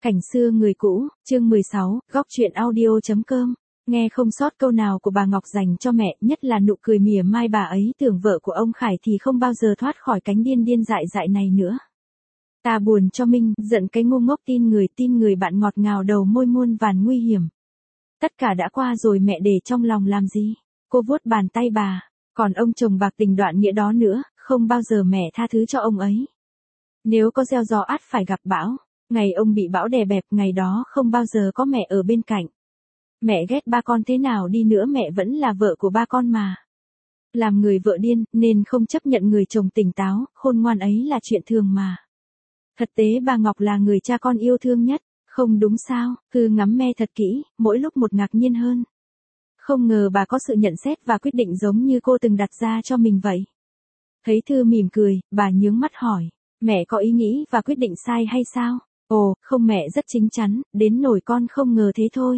Cảnh xưa người cũ, chương 16, góc truyện audio.com. Nghe không sót câu nào của bà Ngọc dành cho mẹ, nhất là nụ cười mỉa mai bà ấy tưởng vợ của ông Khải thì không bao giờ thoát khỏi cánh điên điên dại dại này nữa. Ta buồn cho Minh, giận cái ngu ngốc tin người bạn ngọt ngào đầu môi muôn vàn nguy hiểm. Tất cả đã qua rồi mẹ để trong lòng làm gì? Cô vuốt bàn tay bà, còn ông chồng bạc tình đoạn nghĩa đó nữa, không bao giờ mẹ tha thứ cho ông ấy. Nếu có gieo gió ắt phải gặp bão. Ngày ông bị bão đè bẹp, ngày đó không bao giờ có mẹ ở bên cạnh. Mẹ ghét ba con thế nào đi nữa mẹ vẫn là vợ của ba con mà. Làm người vợ điên, nên không chấp nhận người chồng tỉnh táo, khôn ngoan ấy là chuyện thường mà. Thật tế bà Ngọc là người cha con yêu thương nhất, không đúng sao, cứ ngắm me thật kỹ, mỗi lúc một ngạc nhiên hơn. Không ngờ bà có sự nhận xét và quyết định giống như cô từng đặt ra cho mình vậy. Thấy Thư mỉm cười, bà nhướng mắt hỏi, mẹ có ý nghĩ và quyết định sai hay sao? Ồ, không mẹ rất chín chắn, đến nỗi con không ngờ thế thôi.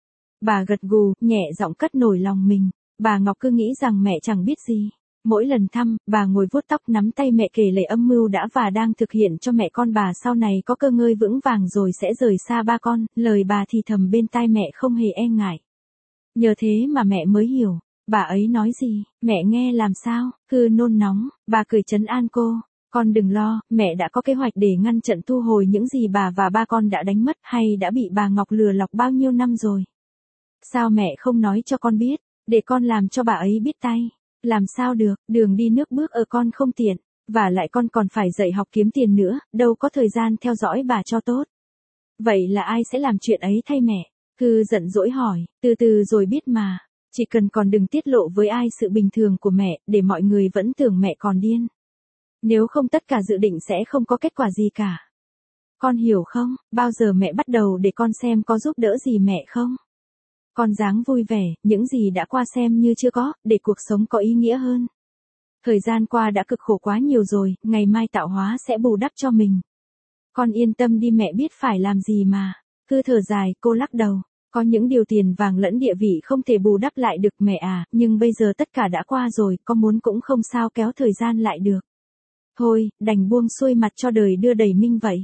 Bà gật gù, nhẹ giọng cất nổi lòng mình. Bà Ngọc cứ nghĩ rằng mẹ chẳng biết gì. Mỗi lần thăm, bà ngồi vuốt tóc nắm tay mẹ kể lể âm mưu đã và đang thực hiện cho mẹ con bà sau này có cơ ngơi vững vàng rồi sẽ rời xa ba con. Lời bà thì thầm bên tai mẹ không hề e ngại. Nhờ thế mà mẹ mới hiểu. Bà ấy nói gì, mẹ nghe làm sao, cứ nôn nóng, bà cười trấn an cô. Con đừng lo, mẹ đã có kế hoạch để ngăn chặn thu hồi những gì bà và ba con đã đánh mất hay đã bị bà Ngọc lừa lọc bao nhiêu năm rồi. Sao mẹ không nói cho con biết, để con làm cho bà ấy biết tay. Làm sao được, đường đi nước bước ở con không tiện, và lại con còn phải dạy học kiếm tiền nữa, đâu có thời gian theo dõi bà cho tốt. Vậy là ai sẽ làm chuyện ấy thay mẹ? Thư giận dỗi hỏi, từ từ rồi biết mà, chỉ cần còn đừng tiết lộ với ai sự bình thường của mẹ, để mọi người vẫn tưởng mẹ còn điên. Nếu không tất cả dự định sẽ không có kết quả gì cả. Con hiểu không, bao giờ mẹ bắt đầu để con xem có giúp đỡ gì mẹ không? Con dáng vui vẻ, những gì đã qua xem như chưa có, để cuộc sống có ý nghĩa hơn. Thời gian qua đã cực khổ quá nhiều rồi, ngày mai tạo hóa sẽ bù đắp cho mình. Con yên tâm đi mẹ biết phải làm gì mà. Cứ thở dài, cô lắc đầu. Có những điều tiền vàng lẫn địa vị không thể bù đắp lại được mẹ à, nhưng bây giờ tất cả đã qua rồi, có muốn cũng không sao kéo thời gian lại được. Thôi, đành buông xuôi mặt cho đời đưa đẩy Minh vậy.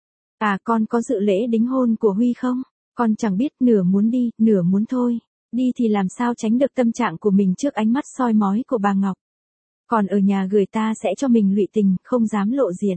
À con có dự lễ đính hôn của Huy không? Con chẳng biết, nửa muốn đi, nửa muốn thôi. Đi thì làm sao tránh được tâm trạng của mình trước ánh mắt soi mói của bà Ngọc. Còn ở nhà người ta sẽ cho mình lụy tình, không dám lộ diện.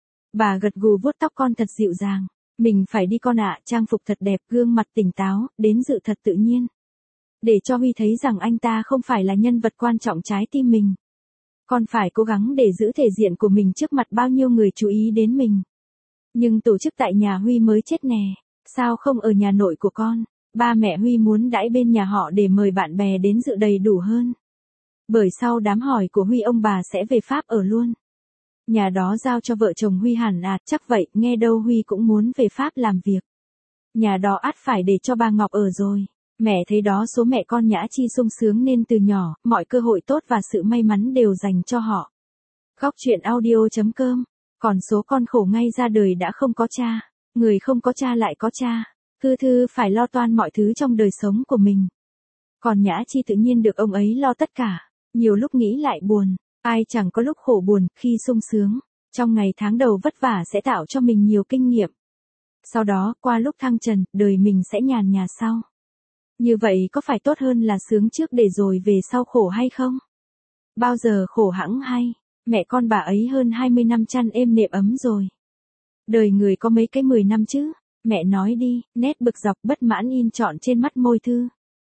Bà gật gù vuốt tóc con thật dịu dàng. Mình phải đi con ạ, trang phục thật đẹp, gương mặt tỉnh táo, đến dự thật tự nhiên. Để cho Huy thấy rằng anh ta không phải là nhân vật quan trọng trái tim mình. Con phải cố gắng để giữ thể diện của mình trước mặt bao nhiêu người chú ý đến mình. Nhưng tổ chức tại nhà Huy mới chết nè, sao không ở nhà nội của con? Ba mẹ Huy muốn đãi bên nhà họ để mời bạn bè đến dự đầy đủ hơn. Bởi sau đám hỏi của Huy ông bà sẽ về Pháp ở luôn. Nhà đó giao cho vợ chồng Huy hẳn à, chắc vậy, nghe đâu Huy cũng muốn về Pháp làm việc. Nhà đó ắt phải để cho bà Ngọc ở rồi. Mẹ thấy đó số mẹ con Nhã Chi sung sướng nên từ nhỏ, mọi cơ hội tốt và sự may mắn đều dành cho họ. Góc truyện audio.com. Còn số con khổ ngay ra đời đã không có cha. Người không có cha lại có cha. Thư phải lo toan mọi thứ trong đời sống của mình. Còn Nhã Chi tự nhiên được ông ấy lo tất cả. Nhiều lúc nghĩ lại buồn. Ai chẳng có lúc khổ buồn, khi sung sướng. Trong ngày tháng đầu vất vả sẽ tạo cho mình nhiều kinh nghiệm. Sau đó, qua lúc thăng trần, đời mình sẽ nhàn nhạt sau. Như vậy có phải tốt hơn là sướng trước để rồi về sau khổ hay không? Bao giờ khổ hẵng hay, mẹ con bà ấy hơn 20 năm chăn êm nệm ấm rồi. Đời người có mấy cái 10 năm chứ, mẹ nói đi, nét bực dọc bất mãn in trọn trên mắt môi Thư.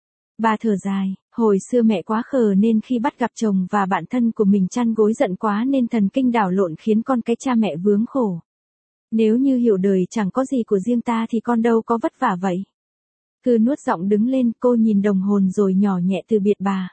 Bà thở dài, hồi xưa mẹ quá khờ nên khi bắt gặp chồng và bạn thân của mình chăn gối giận quá nên thần kinh đảo lộn khiến con cái cha mẹ vướng khổ. Nếu như hiểu đời chẳng có gì của riêng ta thì con đâu có vất vả vậy. Thư nuốt giọng đứng lên, cô nhìn đồng hồ rồi nhỏ nhẹ từ biệt bà.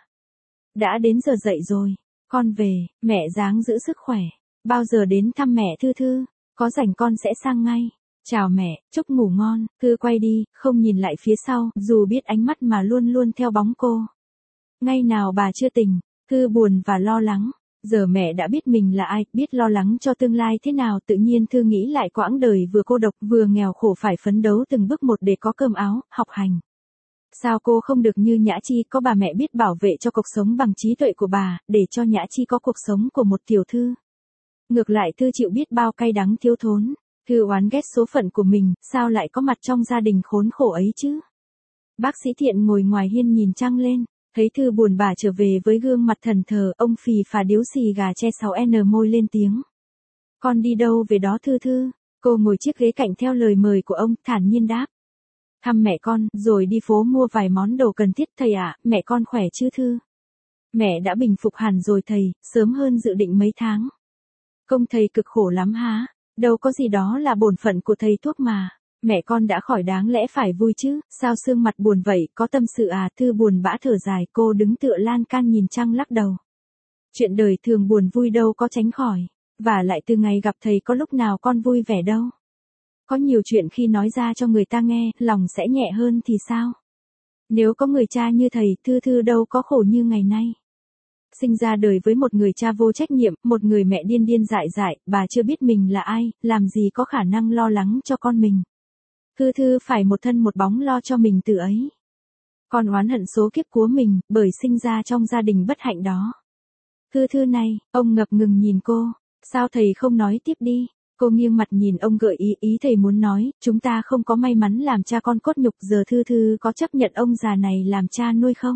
Đã đến giờ dậy rồi, con về, mẹ ráng giữ sức khỏe. Bao giờ đến thăm mẹ Thư, có rảnh con sẽ sang ngay. Chào mẹ, chúc ngủ ngon. Thư quay đi, không nhìn lại phía sau, dù biết ánh mắt mà luôn luôn theo bóng cô. Ngay nào bà chưa tỉnh, Thư buồn và lo lắng. Giờ mẹ đã biết mình là ai, biết lo lắng cho tương lai thế nào, tự nhiên Thư nghĩ lại quãng đời vừa cô độc vừa nghèo khổ phải phấn đấu từng bước một để có cơm áo, học hành. Sao cô không được như Nhã Chi có bà mẹ biết bảo vệ cho cuộc sống bằng trí tuệ của bà, để cho Nhã Chi có cuộc sống của một tiểu thư. Ngược lại Thư chịu biết bao cay đắng thiếu thốn. Thư oán ghét số phận của mình, sao lại có mặt trong gia đình khốn khổ ấy chứ? Bác sĩ Thiện ngồi ngoài hiên nhìn trăng lên, thấy Thư buồn bã trở về với gương mặt thẫn thờ, ông phì phà điếu xì gà che 6N môi lên tiếng. Con đi đâu về đó Thư Thư? Cô ngồi chiếc ghế cạnh theo lời mời của ông, thản nhiên đáp. Thăm mẹ con, rồi đi phố mua vài món đồ cần thiết thầy ạ, mẹ con khỏe chứ Thư? Mẹ đã bình phục hẳn rồi thầy, sớm hơn dự định mấy tháng. Công thầy cực khổ lắm hả? Đâu có gì, đó là bổn phận của thầy thuốc mà. Mẹ con đã khỏi đáng lẽ phải vui chứ, sao sương mặt buồn vậy, có tâm sự à? Thư buồn bã thở dài, cô đứng tựa lan can nhìn trăng lắc đầu. Chuyện đời thường buồn vui đâu có tránh khỏi, và lại từ ngày gặp thầy có lúc nào con vui vẻ đâu. Có nhiều chuyện khi nói ra cho người ta nghe, lòng sẽ nhẹ hơn thì sao? Nếu có người cha như thầy, Thư Thư đâu có khổ như ngày nay. Sinh ra đời với một người cha vô trách nhiệm, một người mẹ điên điên dại dại, bà chưa biết mình là ai, làm gì có khả năng lo lắng cho con mình. Thư Thư phải một thân một bóng lo cho mình từ ấy. Con oán hận số kiếp của mình, bởi sinh ra trong gia đình bất hạnh đó. Thư Thư này, ông ngập ngừng nhìn cô, sao thầy không nói tiếp đi? Cô nghiêng mặt nhìn ông gợi ý thầy muốn nói, chúng ta không có may mắn làm cha con cốt nhục, giờ Thư Thư có chấp nhận ông già này làm cha nuôi không?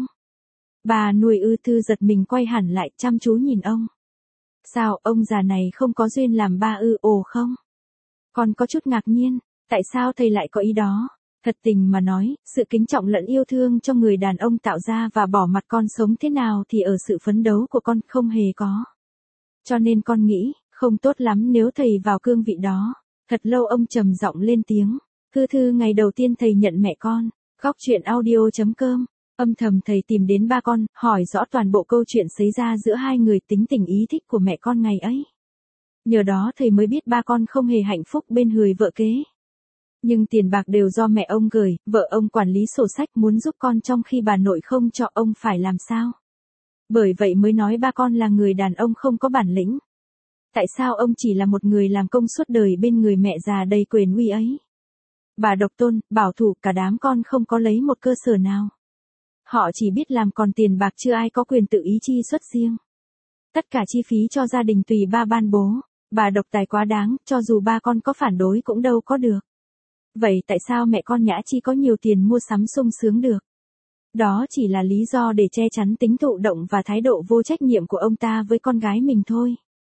Bà nuôi ư? Thư giật mình quay hẳn lại, chăm chú nhìn ông. Sao, ông già này không có duyên làm ba ư? Ồ không. Con có chút ngạc nhiên, tại sao thầy lại có ý đó? Thật tình mà nói, sự kính trọng lẫn yêu thương cho người đàn ông tạo ra và bỏ mặt con sống thế nào thì ở sự phấn đấu của con không hề có. Cho nên con nghĩ, không tốt lắm nếu thầy vào cương vị đó. Thật lâu ông trầm giọng lên tiếng. Thư Thư, ngày đầu tiên thầy nhận mẹ con. Góc truyện audio.com. Âm thầm thầy tìm đến ba con, hỏi rõ toàn bộ câu chuyện xảy ra giữa hai người, tính tình ý thích của mẹ con ngày ấy. Nhờ đó thầy mới biết ba con không hề hạnh phúc bên người vợ kế. Nhưng tiền bạc đều do mẹ ông gửi, vợ ông quản lý sổ sách, muốn giúp con trong khi bà nội không cho, ông phải làm sao? Bởi vậy mới nói ba con là người đàn ông không có bản lĩnh. Tại sao ông chỉ là một người làm công suốt đời bên người mẹ già đầy quyền uy ấy? Bà độc tôn, bảo thủ, cả đám con không có lấy một cơ sở nào. Họ chỉ biết làm, còn tiền bạc chưa ai có quyền tự ý chi xuất riêng. Tất cả chi phí cho gia đình tùy ba ban bố. Bà độc tài quá đáng, cho dù ba con có phản đối cũng đâu có được. Vậy tại sao mẹ con Nhã Chi có nhiều tiền mua sắm sung sướng được? Đó chỉ là lý do để che chắn tính thụ động và thái độ vô trách nhiệm của ông ta với con gái mình thôi.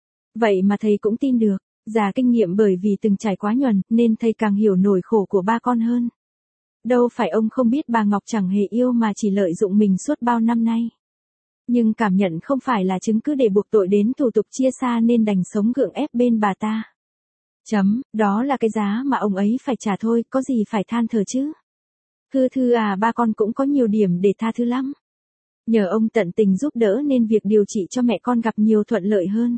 Vậy mà thầy cũng tin được. Già kinh nghiệm bởi vì từng trải quá nhuần, nên thầy càng hiểu nỗi khổ của ba con hơn. Đâu phải ông không biết bà Ngọc chẳng hề yêu mà chỉ lợi dụng mình suốt bao năm nay. Nhưng cảm nhận không phải là chứng cứ để buộc tội đến thủ tục chia xa nên đành sống gượng ép bên bà ta. Đó là cái giá mà ông ấy phải trả thôi, có gì phải than thở chứ. Thư Thư à, ba con cũng có nhiều điểm để tha thứ lắm. Nhờ ông tận tình giúp đỡ nên việc điều trị cho mẹ con gặp nhiều thuận lợi hơn.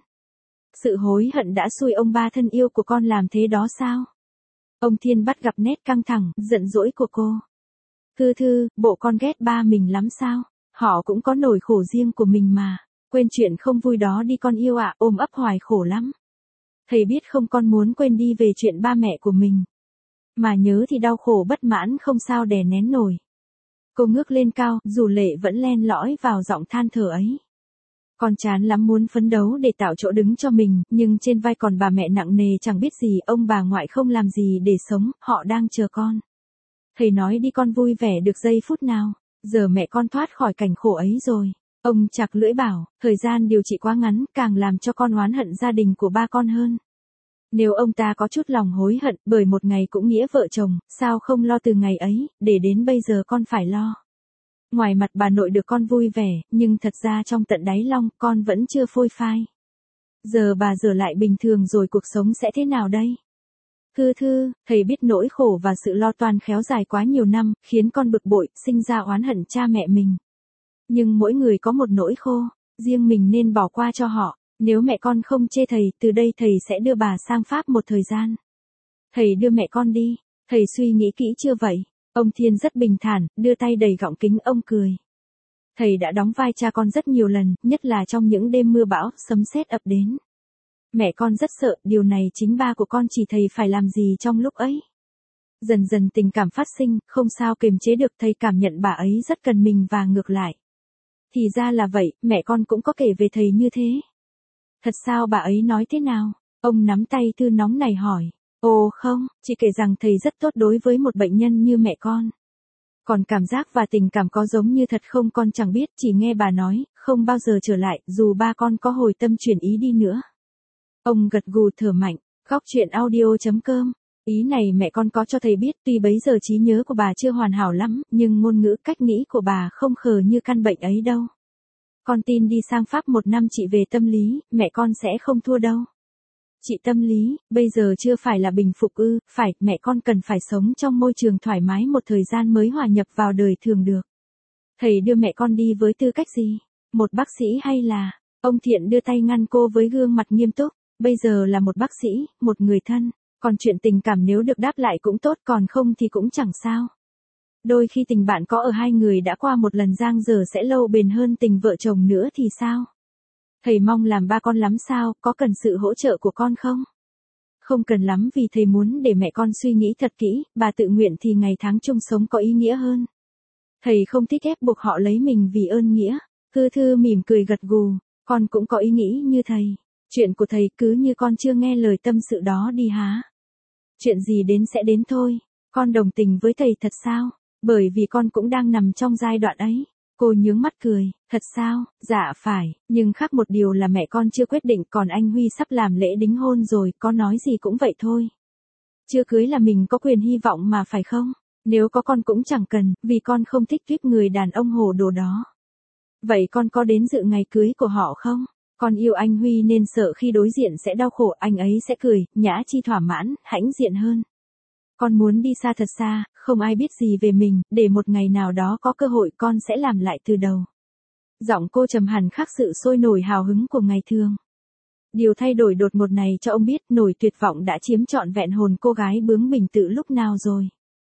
Sự hối hận đã xui ông ba thân yêu của con làm thế đó sao? Ông Thiên bắt gặp nét căng thẳng, giận dỗi của cô. Thư Thư, bộ con ghét ba mình lắm sao? Họ cũng có nỗi khổ riêng của mình mà. Quên chuyện không vui đó đi con yêu ạ, ôm ấp hoài khổ lắm. Thầy biết không, con muốn quên đi về chuyện ba mẹ của mình. Mà nhớ thì đau khổ bất mãn không sao đè nén nổi. Cô ngước lên cao, dù lệ vẫn len lỏi vào giọng than thở ấy. Con chán lắm, muốn phấn đấu để tạo chỗ đứng cho mình, nhưng trên vai còn bà mẹ nặng nề chẳng biết gì, ông bà ngoại không làm gì để sống, họ đang chờ con. Thầy nói đi con vui vẻ được giây phút nào, giờ mẹ con thoát khỏi cảnh khổ ấy rồi. Ông chặt lưỡi bảo, thời gian điều trị quá ngắn, càng làm cho con oán hận gia đình của ba con hơn. Nếu ông ta có chút lòng hối hận, bởi một ngày cũng nghĩa vợ chồng, sao không lo từ ngày ấy, để đến bây giờ con phải lo. Ngoài mặt bà nội được con vui vẻ, nhưng thật ra trong tận đáy lòng, con vẫn chưa phôi phai. Giờ bà trở lại bình thường rồi cuộc sống sẽ thế nào đây? Thư Thư, thầy biết nỗi khổ và sự lo toan khéo dài quá nhiều năm, khiến con bực bội, sinh ra oán hận cha mẹ mình. Nhưng mỗi người có một nỗi khô, riêng mình nên bỏ qua cho họ. Nếu mẹ con không chê thầy, từ đây thầy sẽ đưa bà sang Pháp một thời gian. Thầy đưa mẹ con đi, thầy suy nghĩ kỹ chưa vậy? Ông Thiên rất bình thản, đưa tay đầy gọng kính, ông cười. Thầy đã đóng vai cha con rất nhiều lần, nhất là trong những đêm mưa bão, sấm sét ập đến. Mẹ con rất sợ, điều này chính ba của con chỉ thầy phải làm gì trong lúc ấy. Dần dần tình cảm phát sinh, không sao kiềm chế được, thầy cảm nhận bà ấy rất cần mình và ngược lại. Thì ra là vậy, mẹ con cũng có kể về thầy như thế. Thật sao, bà ấy nói thế nào? Ông nắm tay Thư nóng này hỏi. Ồ không, chị kể rằng thầy rất tốt đối với một bệnh nhân như mẹ con. Còn cảm giác và tình cảm có giống như thật không con chẳng biết, chỉ nghe bà nói, không bao giờ trở lại, dù ba con có hồi tâm chuyển ý đi nữa. Ông gật gù thở mạnh, góc chuyện audio.com. Ý này mẹ con có cho thầy biết, tuy bấy giờ trí nhớ của bà chưa hoàn hảo lắm, nhưng ngôn ngữ cách nghĩ của bà không khờ như căn bệnh ấy đâu. Con tin đi sang Pháp 1 năm chị về tâm lý, mẹ con sẽ không thua đâu. Chị tâm lý, bây giờ chưa phải là bình phục ư, phải, mẹ con cần phải sống trong môi trường thoải mái một thời gian mới hòa nhập vào đời thường được. Thầy đưa mẹ con đi với tư cách gì? Một bác sĩ hay là... Ông Thiện đưa tay ngăn cô với gương mặt nghiêm túc, bây giờ là một bác sĩ, một người thân, còn chuyện tình cảm nếu được đáp lại cũng tốt còn không thì cũng chẳng sao. Đôi khi tình bạn có ở hai người đã qua một lần giang dở sẽ lâu bền hơn tình vợ chồng nữa thì sao? Thầy mong làm ba con lắm sao, có cần sự hỗ trợ của con không? Không cần lắm vì thầy muốn để mẹ con suy nghĩ thật kỹ, bà tự nguyện thì ngày tháng chung sống có ý nghĩa hơn. Thầy không thích ép buộc họ lấy mình vì ơn nghĩa. Thư Thư mỉm cười gật gù, con cũng có ý nghĩ như thầy. Chuyện của thầy cứ như con chưa nghe lời tâm sự đó đi há. Chuyện gì đến sẽ đến thôi, con đồng tình với thầy thật sao? Bởi vì con cũng đang nằm trong giai đoạn ấy. Cô nhướng mắt cười, thật sao, dạ phải, nhưng khác một điều là mẹ con chưa quyết định còn anh Huy sắp làm lễ đính hôn rồi, có nói gì cũng vậy thôi. Chưa cưới là mình có quyền hy vọng mà phải không? Nếu có con cũng chẳng cần, vì con không thích tuyếp người đàn ông hồ đồ đó. Vậy con có đến dự ngày cưới của họ không? Con yêu anh Huy nên sợ khi đối diện sẽ đau khổ, anh ấy sẽ cười, nhã chi thỏa mãn, hãnh diện hơn. Con muốn đi xa thật xa, không ai biết gì về mình, để một ngày nào đó có cơ hội con sẽ làm lại từ đầu. Giọng cô trầm hẳn khác sự sôi nổi hào hứng của ngày thường. Điều thay đổi đột ngột này cho ông biết nỗi tuyệt vọng đã chiếm trọn vẹn hồn cô gái bướng bỉnh từ lúc nào rồi.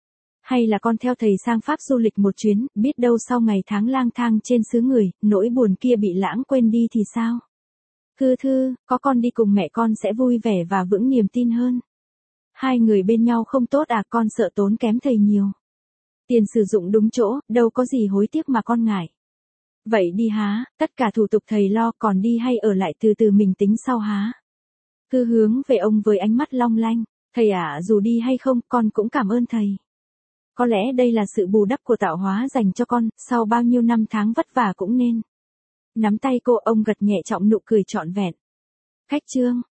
Hay là con theo thầy sang Pháp du lịch một chuyến, biết đâu sau ngày tháng lang thang trên xứ người, nỗi buồn kia bị lãng quên đi thì sao? Thư Thư, có con đi cùng mẹ con sẽ vui vẻ và vững niềm tin hơn. Hai người bên nhau không tốt à, con sợ tốn kém thầy nhiều. Tiền sử dụng đúng chỗ, đâu có gì hối tiếc mà con ngại. Vậy đi há, tất cả thủ tục thầy lo, còn đi hay ở lại từ từ mình tính sau há. Thư hướng về ông với ánh mắt long lanh, thầy ạ, dù đi hay không, con cũng cảm ơn thầy. Có lẽ đây là sự bù đắp của tạo hóa dành cho con, sau bao nhiêu năm tháng vất vả cũng nên. Nắm tay cô, ông gật nhẹ trọng nụ cười trọn vẹn. Khách chương.